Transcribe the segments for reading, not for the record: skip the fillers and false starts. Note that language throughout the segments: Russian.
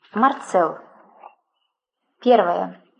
Марцелл. Первое.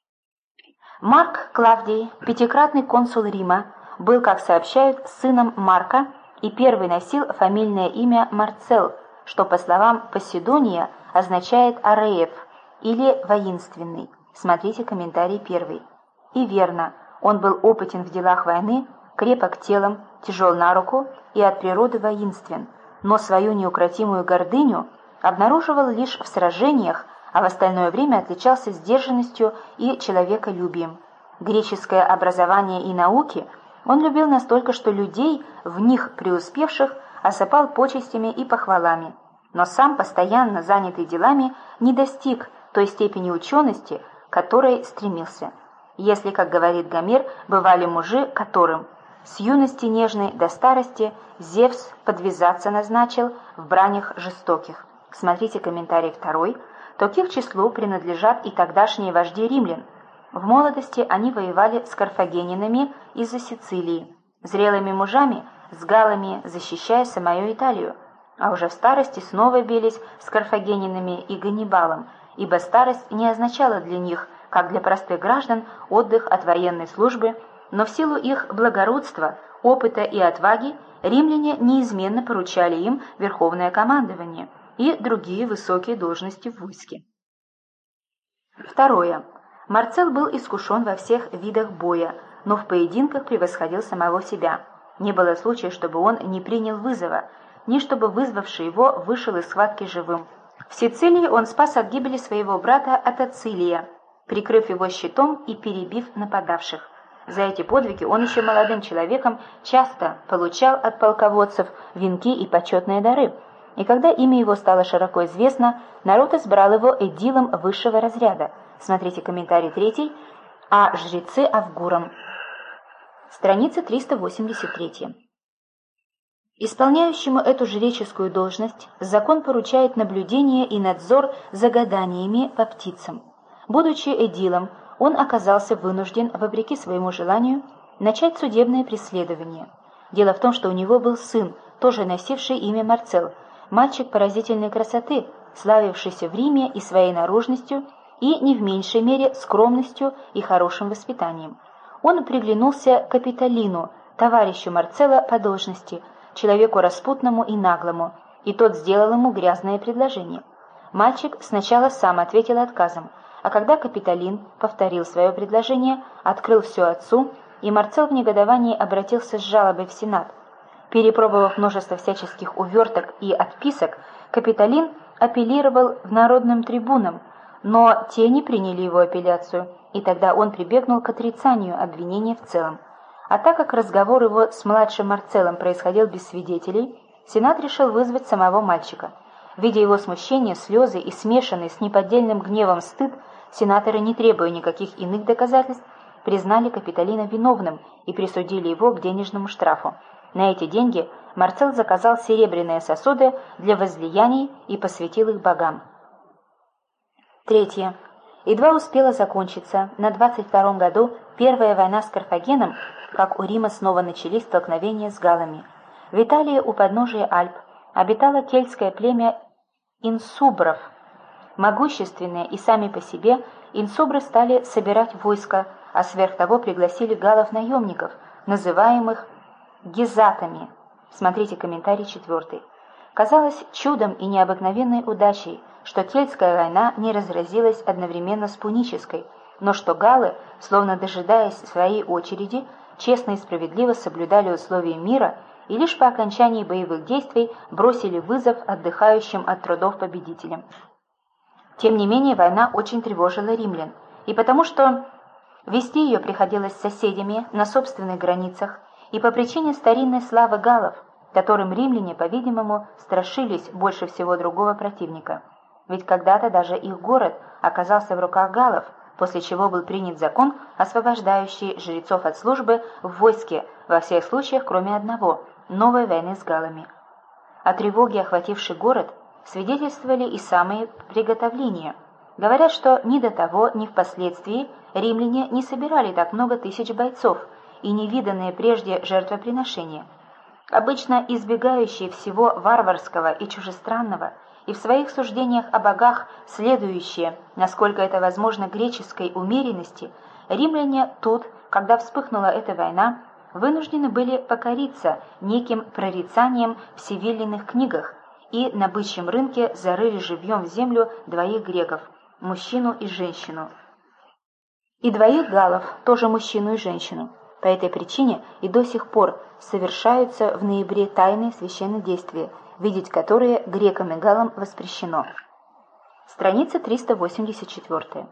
Марк Клавдий, пятикратный консул Рима, был, как сообщают, сыном Марка и первый носил фамильное имя Марцелл, что, по словам Поседония, означает «ареев» или «воинственный». Смотрите комментарий первый. И верно, он был опытен в делах войны, крепок телом, тяжел на руку и от природы воинствен, но свою неукротимую гордыню обнаруживал лишь в сражениях, а в остальное время отличался сдержанностью и человеколюбием. Греческое образование и науки он любил настолько, что людей, в них преуспевших, осыпал почестями и похвалами, но сам, постоянно занятый делами, не достиг той степени учености, к которой стремился. Если, как говорит Гомер, бывали мужи, которым с юности нежной до старости Зевс подвязаться назначил в бранях жестоких. Смотрите комментарий второй. То к их числу принадлежат и тогдашние вожди римлян. В молодости они воевали с карфагенинами из-за Сицилии, зрелыми мужами с галлами, защищая самую Италию, а уже в старости снова бились с карфагенинами и Ганнибалом, ибо старость не означала для них, как для простых граждан, отдых от военной службы, но в силу их благородства, опыта и отваги римляне неизменно поручали им верховное командование и другие высокие должности в войске. Второе. Марцелл был искушен во всех видах боя, но в поединках превосходил самого себя. Не было случая, чтобы он не принял вызова, ни чтобы вызвавший его вышел из схватки живым. В Сицилии он спас от гибели своего брата от Ацилия, прикрыв его щитом и перебив нападавших. За эти подвиги он еще молодым человеком часто получал от полководцев венки и почетные дары, и когда имя его стало широко известно, народ избрал его эдилом высшего разряда. Смотрите комментарий третий, а жрецы Авгуром. Страница 383. Исполняющему эту жреческую должность закон поручает наблюдение и надзор за гаданиями по птицам. Будучи эдилом, он оказался вынужден, вопреки своему желанию, начать судебное преследование. Дело в том, что у него был сын, тоже носивший имя Марцелл, мальчик поразительной красоты, славившийся в Риме и своей наружностью, и не в меньшей мере скромностью и хорошим воспитанием. Он приглянулся Капитолину, товарищу Марцелла по должности, человеку распутному и наглому, и тот сделал ему грязное предложение. Мальчик сначала сам ответил отказом, а когда Капитолин повторил свое предложение, открыл все отцу, и Марцелл в негодовании обратился с жалобой в Сенат. Перепробовав множество всяческих уверток и отписок, Капитолин апеллировал в народным трибунам, но те не приняли его апелляцию, и тогда он прибегнул к отрицанию обвинения в целом. А так как разговор его с младшим Марцеллом происходил без свидетелей, Сенат решил вызвать самого мальчика. Видя его смущение, слезы и смешанный с неподдельным гневом стыд, сенаторы, не требуя никаких иных доказательств, признали Капитолина виновным и присудили его к денежному штрафу. На эти деньги Марцелл заказал серебряные сосуды для возлияний и посвятил их богам. Третье. Едва успела закончиться на 22-м году первая война с Карфагеном, как у Рима снова начались столкновения с галлами. В Италии у подножия Альп обитало кельтское племя инсубров. Могущественные и сами по себе, инсубры стали собирать войско, а сверх того пригласили галлов-наемников, называемых гизатами. Смотрите комментарий 4. Казалось чудом и необыкновенной удачей, что кельтская война не разразилась одновременно с пунической, но что галлы, словно дожидаясь своей очереди, честно и справедливо соблюдали условия мира и лишь по окончании боевых действий бросили вызов отдыхающим от трудов победителям. Тем не менее, война очень тревожила римлян, и потому что вести ее приходилось с соседями на собственных границах, и по причине старинной славы галлов, которым римляне, по-видимому, страшились больше всего другого противника. Ведь когда-то даже их город оказался в руках галлов, после чего был принят закон, освобождающий жрецов от службы в войске во всех случаях, кроме одного – новой войны с галлами. О тревоге, охватившей город, свидетельствовали и самые приготовления. Говорят, что ни до того, ни впоследствии римляне не собирали так много тысяч бойцов и невиданные прежде жертвоприношения. Обычно избегающие всего варварского и чужестранного, и в своих суждениях о богах, следующие, насколько это возможно, греческой умеренности, римляне тут, когда вспыхнула эта война, вынуждены были покориться неким прорицаниям в севиллиных книгах и на бычьем рынке зарыли живьем в землю двоих греков, мужчину и женщину, и двоих галлов, тоже мужчину и женщину. По этой причине и до сих пор совершаются в ноябре тайные священнодействия, видеть которые грекам и галлам воспрещено. Страница 384.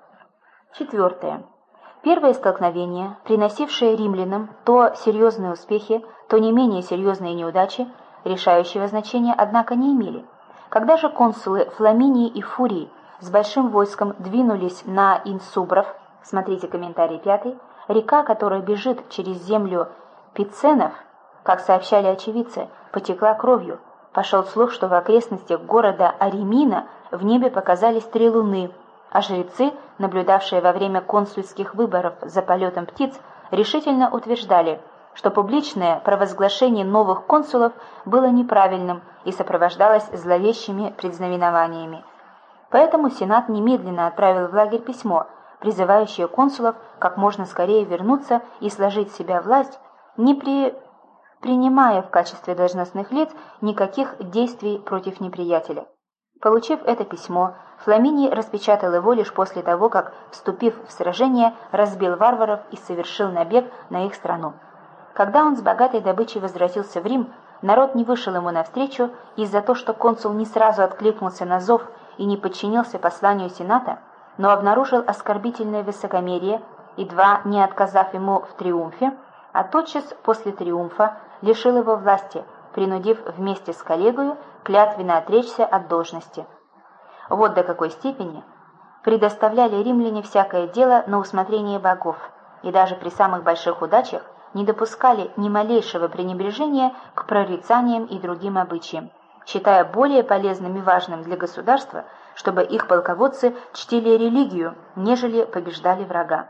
4. Первое столкновение, приносившее римлянам то серьезные успехи, то не менее серьезные неудачи, решающего значения, однако, не имели. Когда же консулы Фламиний и Фурий с большим войском двинулись на Инсубров, смотрите комментарий 5, река, которая бежит через землю Пиценов, как сообщали очевидцы, потекла кровью. Пошел слух, что в окрестностях города Аримина в небе показались 3 луны, а жрецы, наблюдавшие во время консульских выборов за полетом птиц, решительно утверждали, что публичное провозглашение новых консулов было неправильным и сопровождалось зловещими предзнаменованиями. Поэтому Сенат немедленно отправил в лагерь письмо, призывающее консулов как можно скорее вернуться и сложить в себя власть, не принимая в качестве должностных лиц никаких действий против неприятеля. Получив это письмо, Фламиний распечатал его лишь после того, как, вступив в сражение, разбил варваров и совершил набег на их страну. Когда он с богатой добычей возвратился в Рим, народ не вышел ему навстречу, и за то, что консул не сразу откликнулся на зов и не подчинился посланию Сената, но обнаружил оскорбительное высокомерие, едва не отказав ему в триумфе, а тотчас после триумфа лишил его власти, принудив вместе с коллегою клятвенно отречься от должности. Вот до какой степени предоставляли римляне всякое дело на усмотрение богов, и даже при самых больших удачах не допускали ни малейшего пренебрежения к прорицаниям и другим обычаям, считая более полезным и важным для государства, чтобы их полководцы чтили религию, нежели побеждали врага.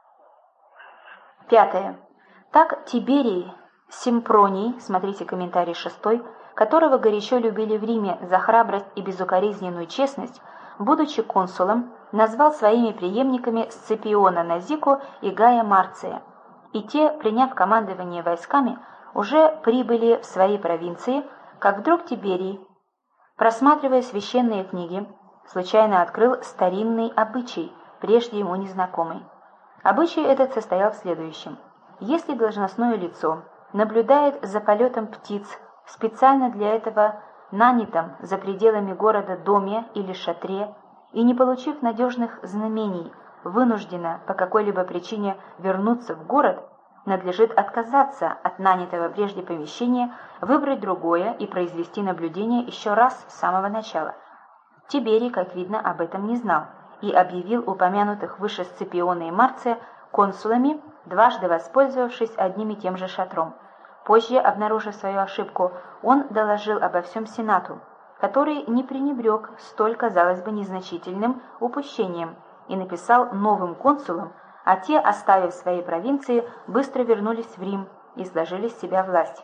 5. Так Тиберий Симпроний, смотрите комментарий 6, которого горячо любили в Риме за храбрость и безукоризненную честность, будучи консулом, назвал своими преемниками Сципиона Назику и Гая Марция, и те, приняв командование войсками, уже прибыли в свои провинции, как вдруг Тиберий, просматривая священные книги, случайно открыл старинный обычай, прежде ему незнакомый. Обычай этот состоял в следующем. Если должностное лицо наблюдает за полетом птиц в специально для этого нанятом за пределами города доме или шатре и, не получив надежных знамений, вынуждена по какой-либо причине вернуться в город, надлежит отказаться от нанятого прежде помещения, выбрать другое и произвести наблюдение еще раз с самого начала. Тиберий, как видно, об этом не знал и объявил упомянутых выше Сципиона и Марция консулами, дважды воспользовавшись одним и тем же шатром. Позже, обнаружив свою ошибку, он доложил обо всем Сенату, который не пренебрег столь, казалось бы, незначительным упущением и написал новым консулам, а те, оставив свои провинции, быстро вернулись в Рим и сложили с себя власть.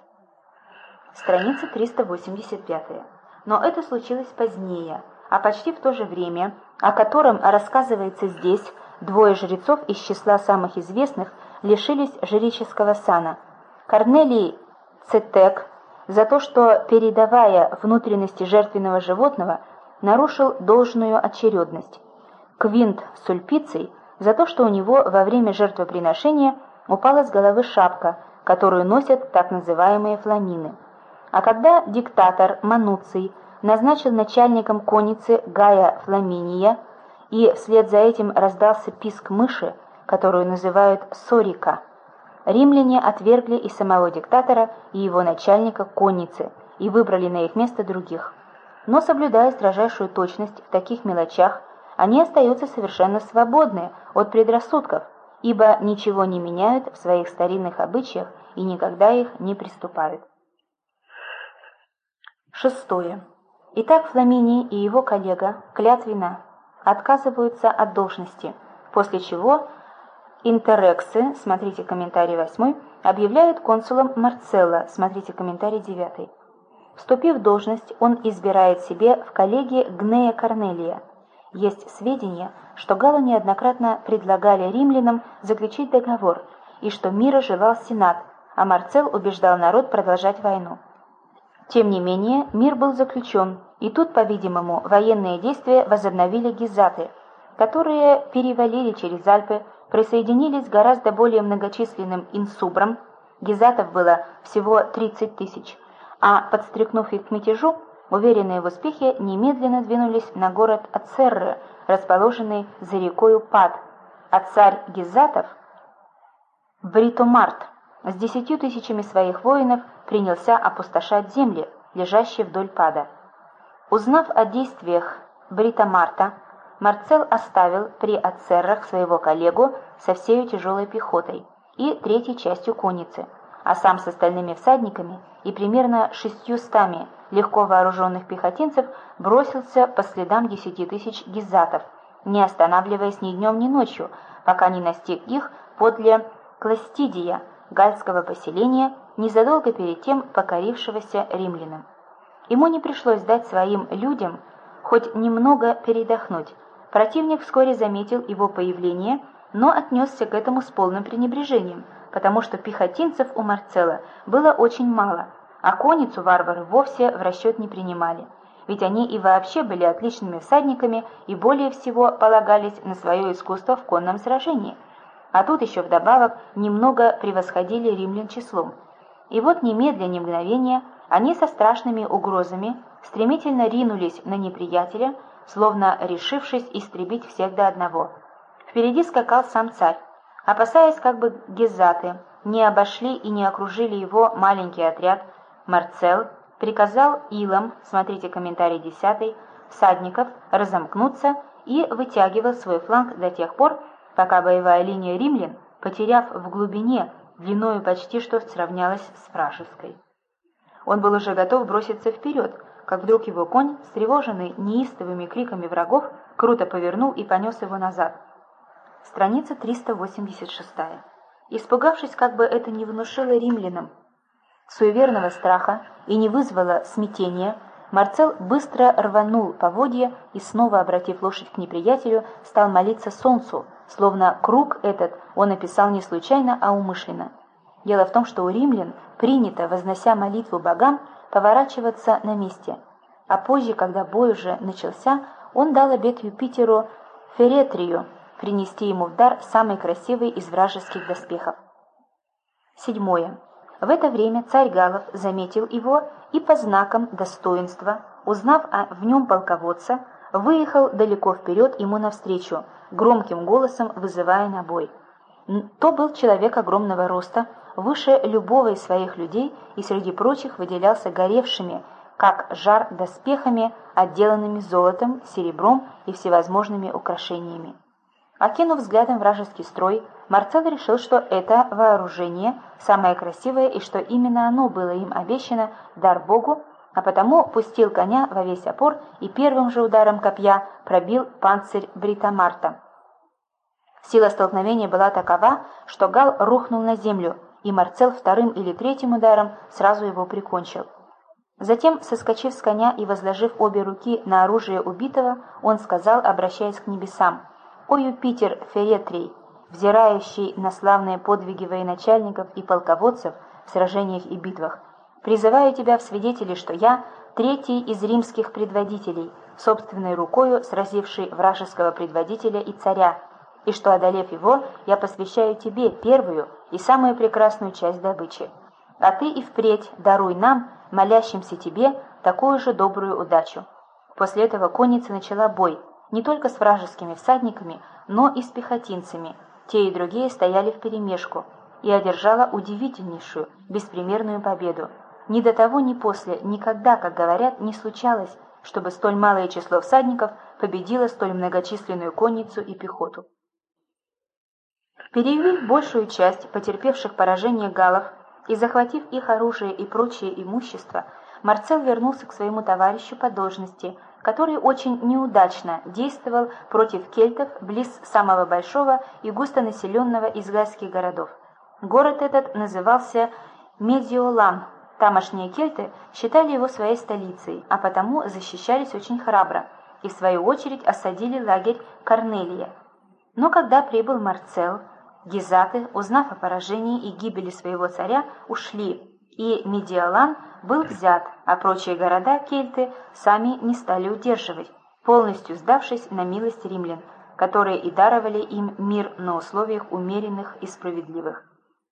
Страница 385. Но это случилось позднее, а почти в то же время, о котором рассказывается здесь, 2 жрецов из числа самых известных лишились жреческого сана. Корнелий Цетек за то, что, передавая внутренности жертвенного животного, нарушил должную очередность. Квинт Сульпиций за то, что у него во время жертвоприношения упала с головы шапка, которую носят так называемые фламины. А когда диктатор Мануций назначил начальником конницы Гая Фламиния, и вслед за этим раздался писк мыши, которую называют сорика, римляне отвергли и самого диктатора, и его начальника конницы, и выбрали на их место других. Но, соблюдая строжайшую точность в таких мелочах, они остаются совершенно свободны от предрассудков, ибо ничего не меняют в своих старинных обычаях и никогда их не приступают. 6. Итак, Фламиний и его коллега клятвенно отказываются от должности, после чего интерексы, смотрите комментарий 8, объявляют консулом Марцелла, смотрите комментарий 9. Вступив в должность, он избирает себе в коллеги Гнея Корнелия. Есть сведения, что галлы неоднократно предлагали римлянам заключить договор, и что мира желал Сенат, а Марцел убеждал народ продолжать войну. Тем не менее, мир был заключен, и тут, по-видимому, военные действия возобновили гизаты, которые перевалили через Альпы, присоединились к гораздо более многочисленным инсубрам, гизатов было всего 30 тысяч, а, подстрекнув их к мятежу, уверенные в успехе, немедленно двинулись на город Ацерры, расположенный за рекою Пад, а царь гизатов Бритомарт с 10 тысячами своих воинов принялся опустошать земли, лежащие вдоль Пада. Узнав о действиях Бритомарта, Марцел оставил при Ацеррах своего коллегу со всею тяжелой пехотой и третьей частью конницы, а сам с остальными всадниками и примерно 600 легко вооруженных пехотинцев бросился по следам 10 тысяч гизатов, не останавливаясь ни днем, ни ночью, пока не настиг их подле Кластидия, гальского поселения, незадолго перед тем покорившегося римлянам. Ему не пришлось дать своим людям хоть немного передохнуть. Противник вскоре заметил его появление, но отнесся к этому с полным пренебрежением, потому что пехотинцев у Марцела было очень мало, а конницу варвары вовсе в расчет не принимали, ведь они и вообще были отличными всадниками и более всего полагались на свое искусство в конном сражении, а тут еще вдобавок немного превосходили римлян числом. И вот немедля, ни мгновения они со страшными угрозами стремительно ринулись на неприятеля, словно решившись истребить всех до одного. Впереди скакал сам царь. Опасаясь, как бы гизаты не обошли и не окружили его маленький отряд, Марцел приказал илам, смотрите комментарий 10, всадников разомкнуться и вытягивал свой фланг до тех пор, пока боевая линия римлян, потеряв в глубине, длиною почти что сравнялась с вражеской. Он был уже готов броситься вперед, как вдруг его конь, встревоженный неистовыми криками врагов, круто повернул и понес его назад. Страница 386. Испугавшись, как бы это не внушило римлянам суеверного страха и не вызвало смятения, Марцел быстро рванул поводья и, снова обратив лошадь к неприятелю, стал молиться солнцу, словно круг этот он описал не случайно, а умышленно. Дело в том, что у римлян принято, вознося молитву богам, поворачиваться на месте, а позже, когда бой уже начался, он дал обет Юпитеру Феретрию принести ему в дар самый красивый из вражеских доспехов. 7. В это время царь галлов заметил его и по знакам достоинства, узнав в нем полководца, выехал далеко вперед ему навстречу, громким голосом вызывая на бой. То был человек огромного роста, выше любого из своих людей и среди прочих выделялся горевшими, как жар, доспехами, отделанными золотом, серебром и всевозможными украшениями. Окинув взглядом вражеский строй, Марцел решил, что это вооружение самое красивое и что именно оно было им обещано в дар Богу, а потому пустил коня во весь опор и первым же ударом копья пробил панцирь Бритомарта. Сила столкновения была такова, что Галл рухнул на землю, и Марцел вторым или третьим ударом сразу его прикончил. Затем, соскочив с коня и возложив обе руки на оружие убитого, он сказал, обращаясь к небесам: «О Юпитер Феретрий, взирающий на славные подвиги военачальников и полководцев в сражениях и битвах, призываю тебя в свидетели, что я третий из римских предводителей, собственной рукою сразивший вражеского предводителя и царя, и что, одолев его, я посвящаю тебе первую и самую прекрасную часть добычи. А ты и впредь даруй нам, молящимся тебе, такую же добрую удачу». После этого конница начала бой, не только с вражескими всадниками, но и с пехотинцами. Те и другие стояли вперемешку, и одержала удивительнейшую, беспримерную победу. Ни до того, ни после, никогда, как говорят, не случалось, чтобы столь малое число всадников победило столь многочисленную конницу и пехоту. Переявив большую часть потерпевших поражение галлов и захватив их оружие и прочее имущество, Марцел вернулся к своему товарищу по должности, который очень неудачно действовал против кельтов близ самого большого и густонаселенного из гальских городов. Город этот назывался Медиолан, Тамошние кельты считали его своей столицей, а потому защищались очень храбро и, в свою очередь, осадили лагерь Корнелия. Но когда прибыл Марцел, гизаты, узнав о поражении и гибели своего царя, ушли, и Медиолан был взят, а прочие города кельты сами не стали удерживать, полностью сдавшись на милость римлян, которые и даровали им мир на условиях умеренных и справедливых.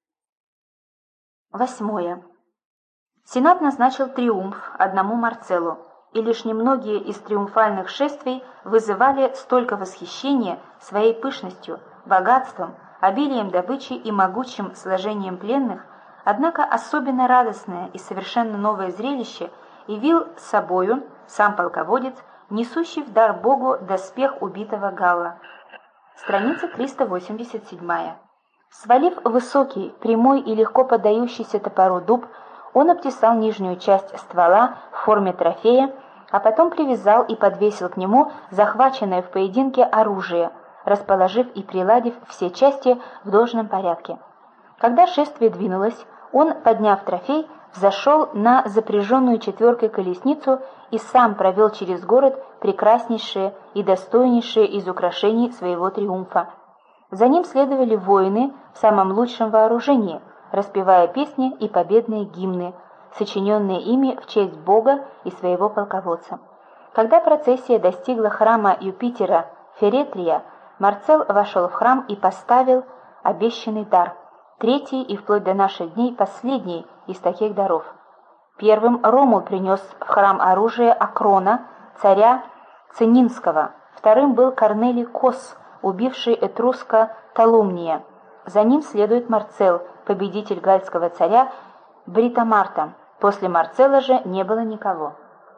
8. Сенат назначил триумф одному Марцеллу, и лишь немногие из триумфальных шествий вызывали столько восхищения своей пышностью, богатством, обилием добычи и могучим сложением пленных, однако особенно радостное и совершенно новое зрелище явил собою сам полководец, несущий в дар Богу доспех убитого Галла. Страница 387. Свалив высокий, прямой и легко поддающийся топору дуб, он обтесал нижнюю часть ствола в форме трофея, а потом привязал и подвесил к нему захваченное в поединке оружие, расположив и приладив все части в должном порядке. Когда шествие двинулось, он, подняв трофей, взошел на запряженную четверкой колесницу и сам провел через город прекраснейшее и достойнейшее из украшений своего триумфа. За ним следовали воины в самом лучшем вооружении, распевая песни и победные гимны, сочиненные ими в честь Бога и своего полководца. Когда процессия достигла храма Юпитера Феретрия, Марцел вошел в храм и поставил обещанный дар, третий и вплоть до наших дней последний из таких даров. Первым Ромул принес в храм оружие Акрона, царя Цининского, вторым был Корнелий Кос, убивший этруска Толумния. За ним следует Марцел, победитель гальского царя Бритомарта. После Марцелла же не было никого.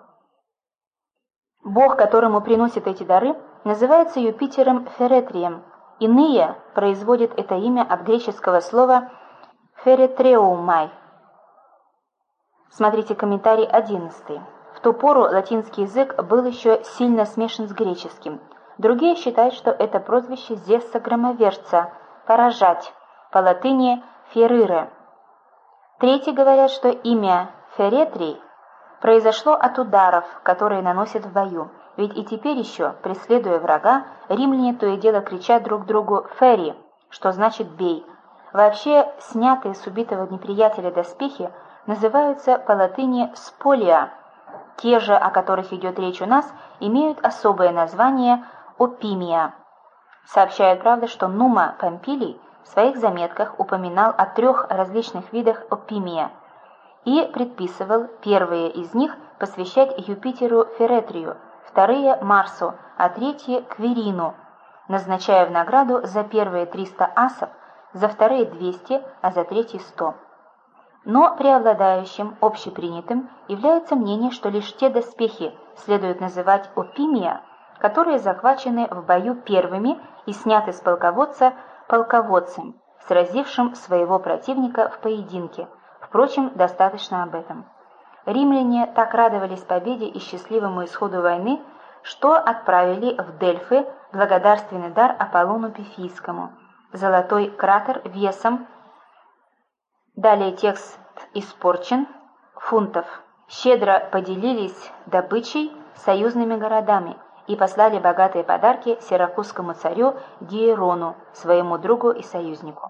Бог, которому приносят эти дары, называется Юпитером Феретрием. Иные производят это имя от греческого слова «феретреумай». Смотрите комментарий 11. В ту пору латинский язык был еще сильно смешан с греческим. Другие считают, что это прозвище Зевса-громовержца «поражать», по латыни «ферире». Третьи говорят, что имя Феретрий произошло от ударов, которые наносят в бою. Ведь и теперь еще, преследуя врага, римляне то и дело кричат друг другу «фери», что значит «бей». Вообще, снятые с убитого неприятеля доспехи называются по латыни «сполия». Те же, о которых идет речь у нас, имеют особое название «опимия». Сообщает, правда, что Нума Помпилий в своих заметках упоминал о 3 различных видах опимия и предписывал первые из них посвящать Юпитеру Феретрию, вторые – Марсу, а третьи – Квирину, назначая в награду за первые 300 асов, за вторые 200, а за третьи 100. Но преобладающим, общепринятым, является мнение, что лишь те доспехи следует называть опимия, которые захвачены в бою первыми и сняты с полководца полководцем, сразившим своего противника в поединке. Впрочем, достаточно об этом. Римляне так радовались победе и счастливому исходу войны, что отправили в Дельфы благодарственный дар Аполлону Пифийскому, золотой кратер весом, далее текст испорчен, фунтов, щедро поделились добычей с союзными городами и послали богатые подарки сиракузскому царю Диерону, своему другу и союзнику.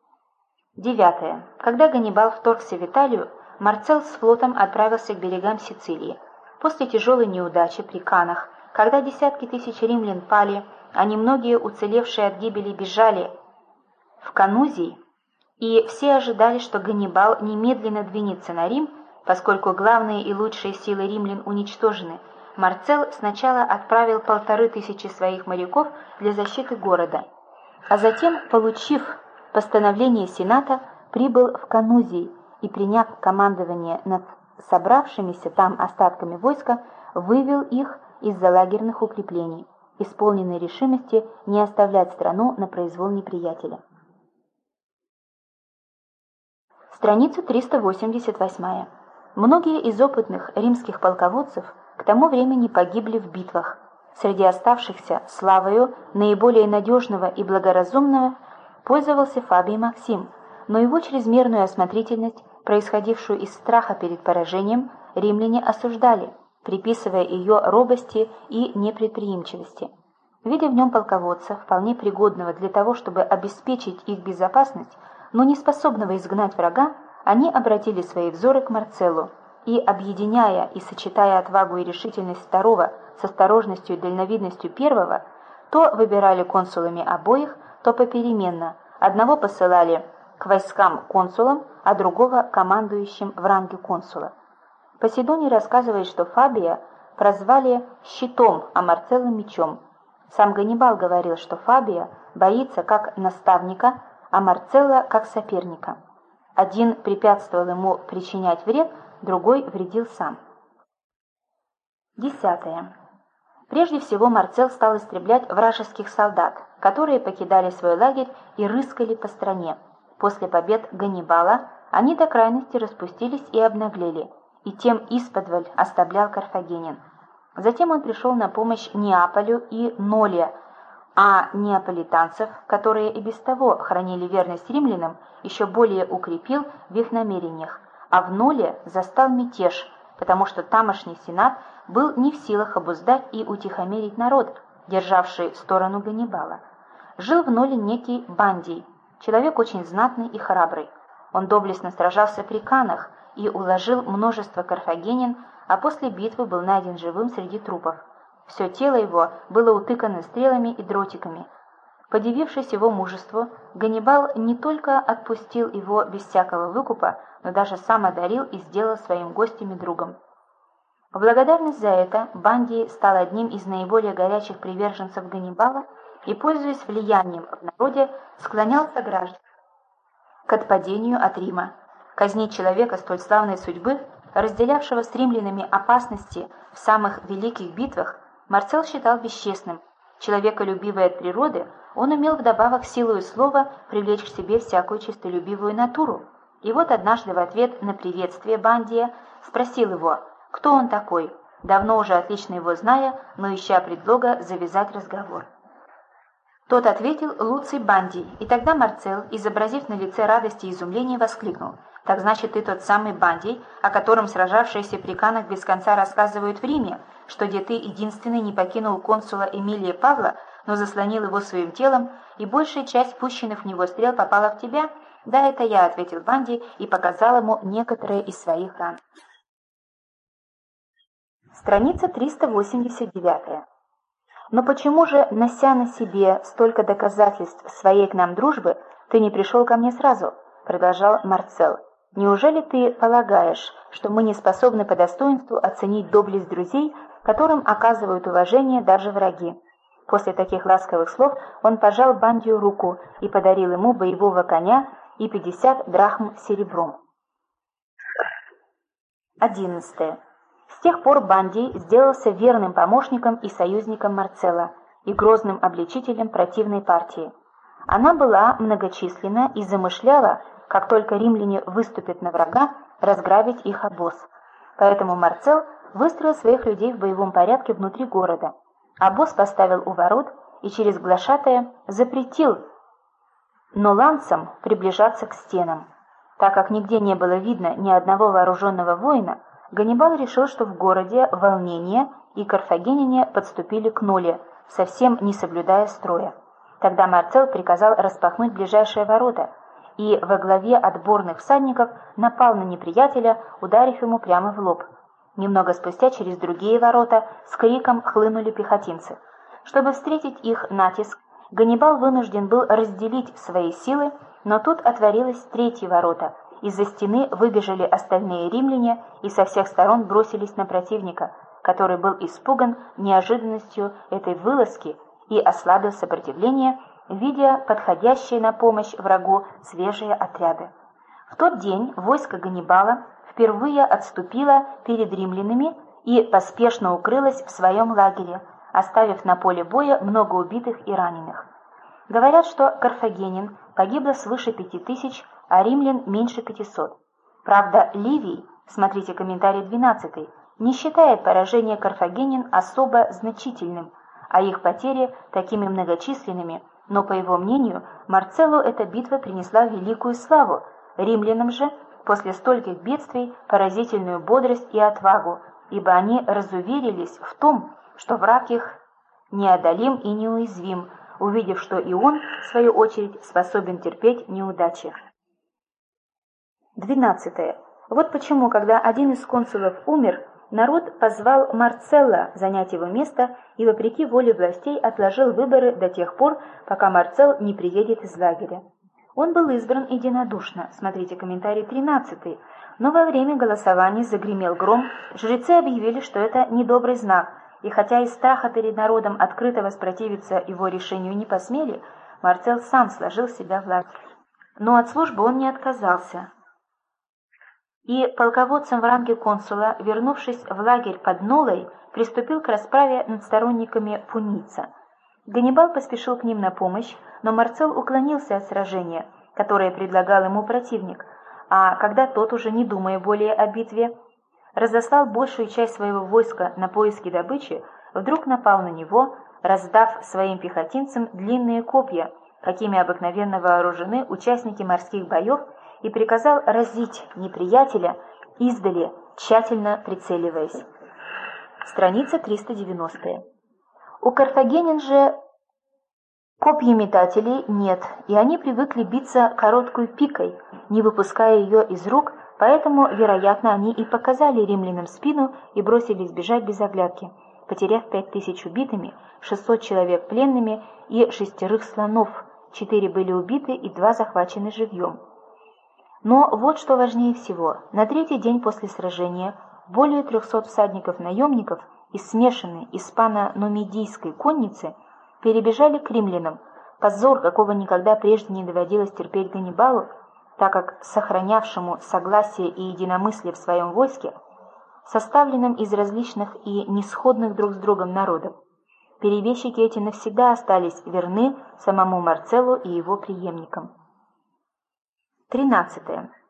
9. Когда Ганнибал вторгся в Италию, Марцел с флотом отправился к берегам Сицилии. После тяжелой неудачи при Каннах, когда десятки тысяч римлян пали, а немногие уцелевшие от гибели бежали в Канузий, и все ожидали, что Ганнибал немедленно двинется на Рим, поскольку главные и лучшие силы римлян уничтожены, Марцел сначала отправил 1500 своих моряков для защиты города, а затем, получив постановление Сената, прибыл в Канузий и, приняв командование над собравшимися там остатками войска, вывел их из-за лагерных укреплений, исполненной решимости не оставлять страну на произвол неприятеля. Страница 388. Многие из опытных римских полководцев к тому времени погибли в битвах. Среди оставшихся славою наиболее надежного и благоразумного пользовался Фабий Максим, но его чрезмерную осмотрительность происходившую из страха перед поражением, римляне осуждали, приписывая ее робости и непредприимчивости. Видя в нем полководца, вполне пригодного для того, чтобы обеспечить их безопасность, но не способного изгнать врага, они обратили свои взоры к Марцеллу и, объединяя и сочетая отвагу и решительность второго с осторожностью и дальновидностью первого, то выбирали консулами обоих, то попеременно, одного посылали к войскам консулам, а другого командующим в ранге консула. Поседоний рассказывает, что Фабия прозвали щитом, а Марцелла мечом. Сам Ганнибал говорил, что Фабия боится как наставника, а Марцелла как соперника. Один препятствовал ему причинять вред, другой вредил сам. 10. Прежде всего Марцелл стал истреблять вражеских солдат, которые покидали свой лагерь и рыскали по стране. После побед Ганнибала они до крайности распустились и обнаглели, и тем исподволь оставлял карфагенин. Затем он пришел на помощь Неаполю и Ноле, а неаполитанцев, которые и без того хранили верность римлянам, еще более укрепил в их намерениях, а в Ноле застал мятеж, потому что тамошний сенат был не в силах обуздать и утихомирить народ, державший сторону Ганнибала. Жил в Ноле некий Бандий, человек очень знатный и храбрый. Он доблестно сражался при Каннах и уложил множество карфагенин, а после битвы был найден живым среди трупов. Все тело его было утыкано стрелами и дротиками. Подивившись его мужеству, Ганнибал не только отпустил его без всякого выкупа, но даже сам одарил и сделал своим гостем и другом. В благодарность за это Бандий стал одним из наиболее горячих приверженцев Ганнибала и, пользуясь влиянием в народе, склонялся граждан к отпадению от Рима. Казнить человека столь славной судьбы, разделявшего с римлянами опасности в самых великих битвах, Марцелл считал бесчестным. Человеколюбивый от природы, он умел вдобавок силою слова привлечь к себе всякую честолюбивую натуру. И вот однажды в ответ на приветствие Бандия спросил его, кто он такой, давно уже отлично его зная, но ища предлога завязать разговор. Тот ответил: Луций Бандий, и тогда Марцелл, изобразив на лице радость и изумление, воскликнул: «Так значит, ты тот самый Бандий, о котором сражавшиеся при Каннах без конца рассказывают в Риме, что где ты единственный не покинул консула Эмилия Павла, но заслонил его своим телом, и большая часть пущенных в него стрел попала в тебя?» «Да, это я», — ответил Бандий и показал ему некоторые из своих ран. Страница 389. «Но почему же, нося на себе столько доказательств своей к нам дружбы, ты не пришел ко мне сразу?» — продолжал Марцелл. «Неужели ты полагаешь, что мы не способны по достоинству оценить доблесть друзей, которым оказывают уважение даже враги?» После таких ласковых слов он пожал Бандию руку и подарил ему боевого коня и 50 драхм серебром. 11. С тех пор Бандий сделался верным помощником и союзником Марцелла и грозным обличителем противной партии. Она была многочисленна и замышляла, как только римляне выступят на врага, разграбить их обоз. Поэтому Марцелл выстроил своих людей в боевом порядке внутри города. Обоз поставил у ворот и через глашатая запретил ноланцам приближаться к стенам. Так как нигде не было видно ни одного вооруженного воина, Ганнибал решил, что в городе волнение, и карфагеняне подступили к Ноле, совсем не соблюдая строя. Тогда Марцелл приказал распахнуть ближайшие ворота, и во главе отборных всадников напал на неприятеля, ударив ему прямо в лоб. Немного спустя через другие ворота с криком хлынули пехотинцы. Чтобы встретить их натиск, Ганнибал вынужден был разделить свои силы, но тут отворилось третьи ворота. Из-за стены выбежали остальные римляне и со всех сторон бросились на противника, который был испуган неожиданностью этой вылазки и ослабил сопротивление, видя подходящие на помощь врагу свежие отряды. В тот день войско Ганнибала впервые отступило перед римлянами и поспешно укрылось в своем лагере, оставив на поле боя много убитых и раненых. Говорят, что карфагенин погибло свыше 5000, а римлян меньше 500. Правда, Ливий, смотрите комментарий 12, не считает поражение карфагенин особо значительным, а их потери такими многочисленными, но, по его мнению, Марцеллу эта битва принесла великую славу, римлянам же после стольких бедствий поразительную бодрость и отвагу, ибо они разуверились в том, что враг их неодолим и неуязвим, увидев, что и он, в свою очередь, способен терпеть неудачи. 12. Вот почему, когда один из консулов умер, народ позвал Марцелла занять его место и, вопреки воле властей, отложил выборы до тех пор, пока Марцелл не приедет из лагеря. Он был избран единодушно, смотрите комментарий 13, но во время голосования загремел гром, жрецы объявили, что это недобрый знак, и хотя из страха перед народом открыто воспротивиться его решению не посмели, Марцелл сам сложил себя в лагерь. Но от службы он не отказался. И полководцем в ранге консула, вернувшись в лагерь под Нолой, приступил к расправе над сторонниками Пуница. Ганнибал поспешил к ним на помощь, но Марцелл уклонился от сражения, которое предлагал ему противник, а когда тот, уже не думая более о битве, разослал большую часть своего войска на поиски добычи, вдруг напал на него, раздав своим пехотинцам длинные копья, какими обыкновенно вооружены участники морских боев, и приказал разить неприятеля издали, тщательно прицеливаясь. Страница 390. У карфагенян же копьеметателей нет, и они привыкли биться короткой пикой, не выпуская ее из рук, поэтому, вероятно, они и показали римлянам спину и бросились бежать без оглядки, потеряв 5000 убитыми, 600 человек пленными и 6 слонов, 4 были убиты и 2 захвачены живьем. Но вот что важнее всего. На третий день после сражения более 300 всадников-наемников из смешанной испано-нумидийской конницы перебежали к римлянам, позор, какого никогда прежде не доводилось терпеть Ганнибалу, так как сохранявшему согласие и единомыслие в своем войске, составленном из различных и несходных друг с другом народов. Перебежчики эти навсегда остались верны самому Марцеллу и его преемникам. 13.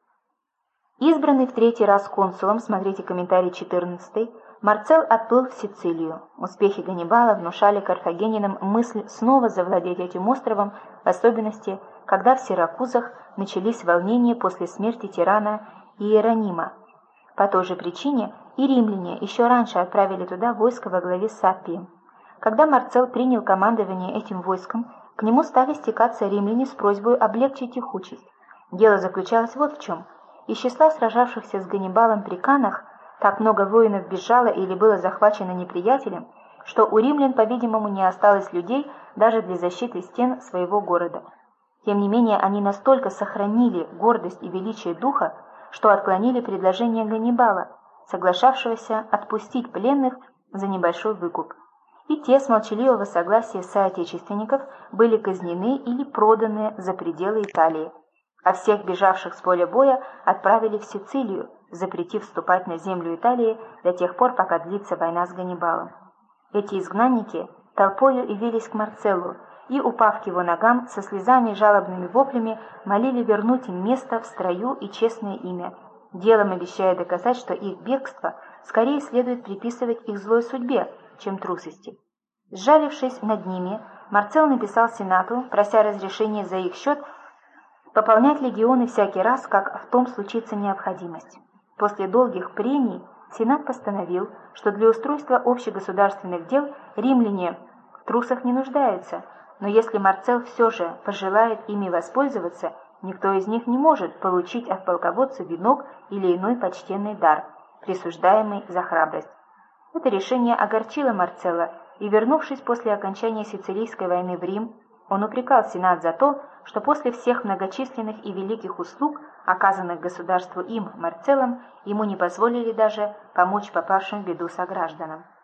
Избранный в третий раз консулом, смотрите комментарий 14, Марцелл отплыл в Сицилию. Успехи Ганнибала внушали карфагенянам мысль снова завладеть этим островом, в особенности, когда в Сиракузах начались волнения после смерти тирана Иеронима. По той же причине и римляне еще раньше отправили туда войско во главе с Аппием. Когда Марцелл принял командование этим войском, к нему стали стекаться римляне с просьбой облегчить их участь. Дело заключалось вот в чем. Из числа сражавшихся с Ганнибалом при Каннах так много воинов бежало или было захвачено неприятелем, что у римлян, по-видимому, не осталось людей даже для защиты стен своего города. Тем не менее, они настолько сохранили гордость и величие духа, что отклонили предложение Ганнибала, соглашавшегося отпустить пленных за небольшой выкуп. И те с молчаливого согласия соотечественников были казнены или проданы за пределы Италии, а всех бежавших с поля боя отправили в Сицилию, запретив вступать на землю Италии до тех пор, пока длится война с Ганнибалом. Эти изгнанники толпою явились к Марцеллу и, упав к его ногам, со слезами и жалобными воплями молили вернуть им место в строю и честное имя, делом обещая доказать, что их бегство скорее следует приписывать их злой судьбе, чем трусости. Сжалившись над ними, Марцелл написал Сенату, прося разрешения за их счет пополнять легионы всякий раз, как в том случится необходимость. После долгих прений Сенат постановил, что для устройства общегосударственных дел римляне в трусах не нуждаются, но если Марцелл все же пожелает ими воспользоваться, никто из них не может получить от полководца венок или иной почтенный дар, присуждаемый за храбрость. Это решение огорчило Марцелла, и, вернувшись после окончания Сицилийской войны в Рим, он упрекал Сенат за то, что после всех многочисленных и великих услуг, оказанных государству им, Марцеллом, ему не позволили даже помочь попавшим в беду согражданам.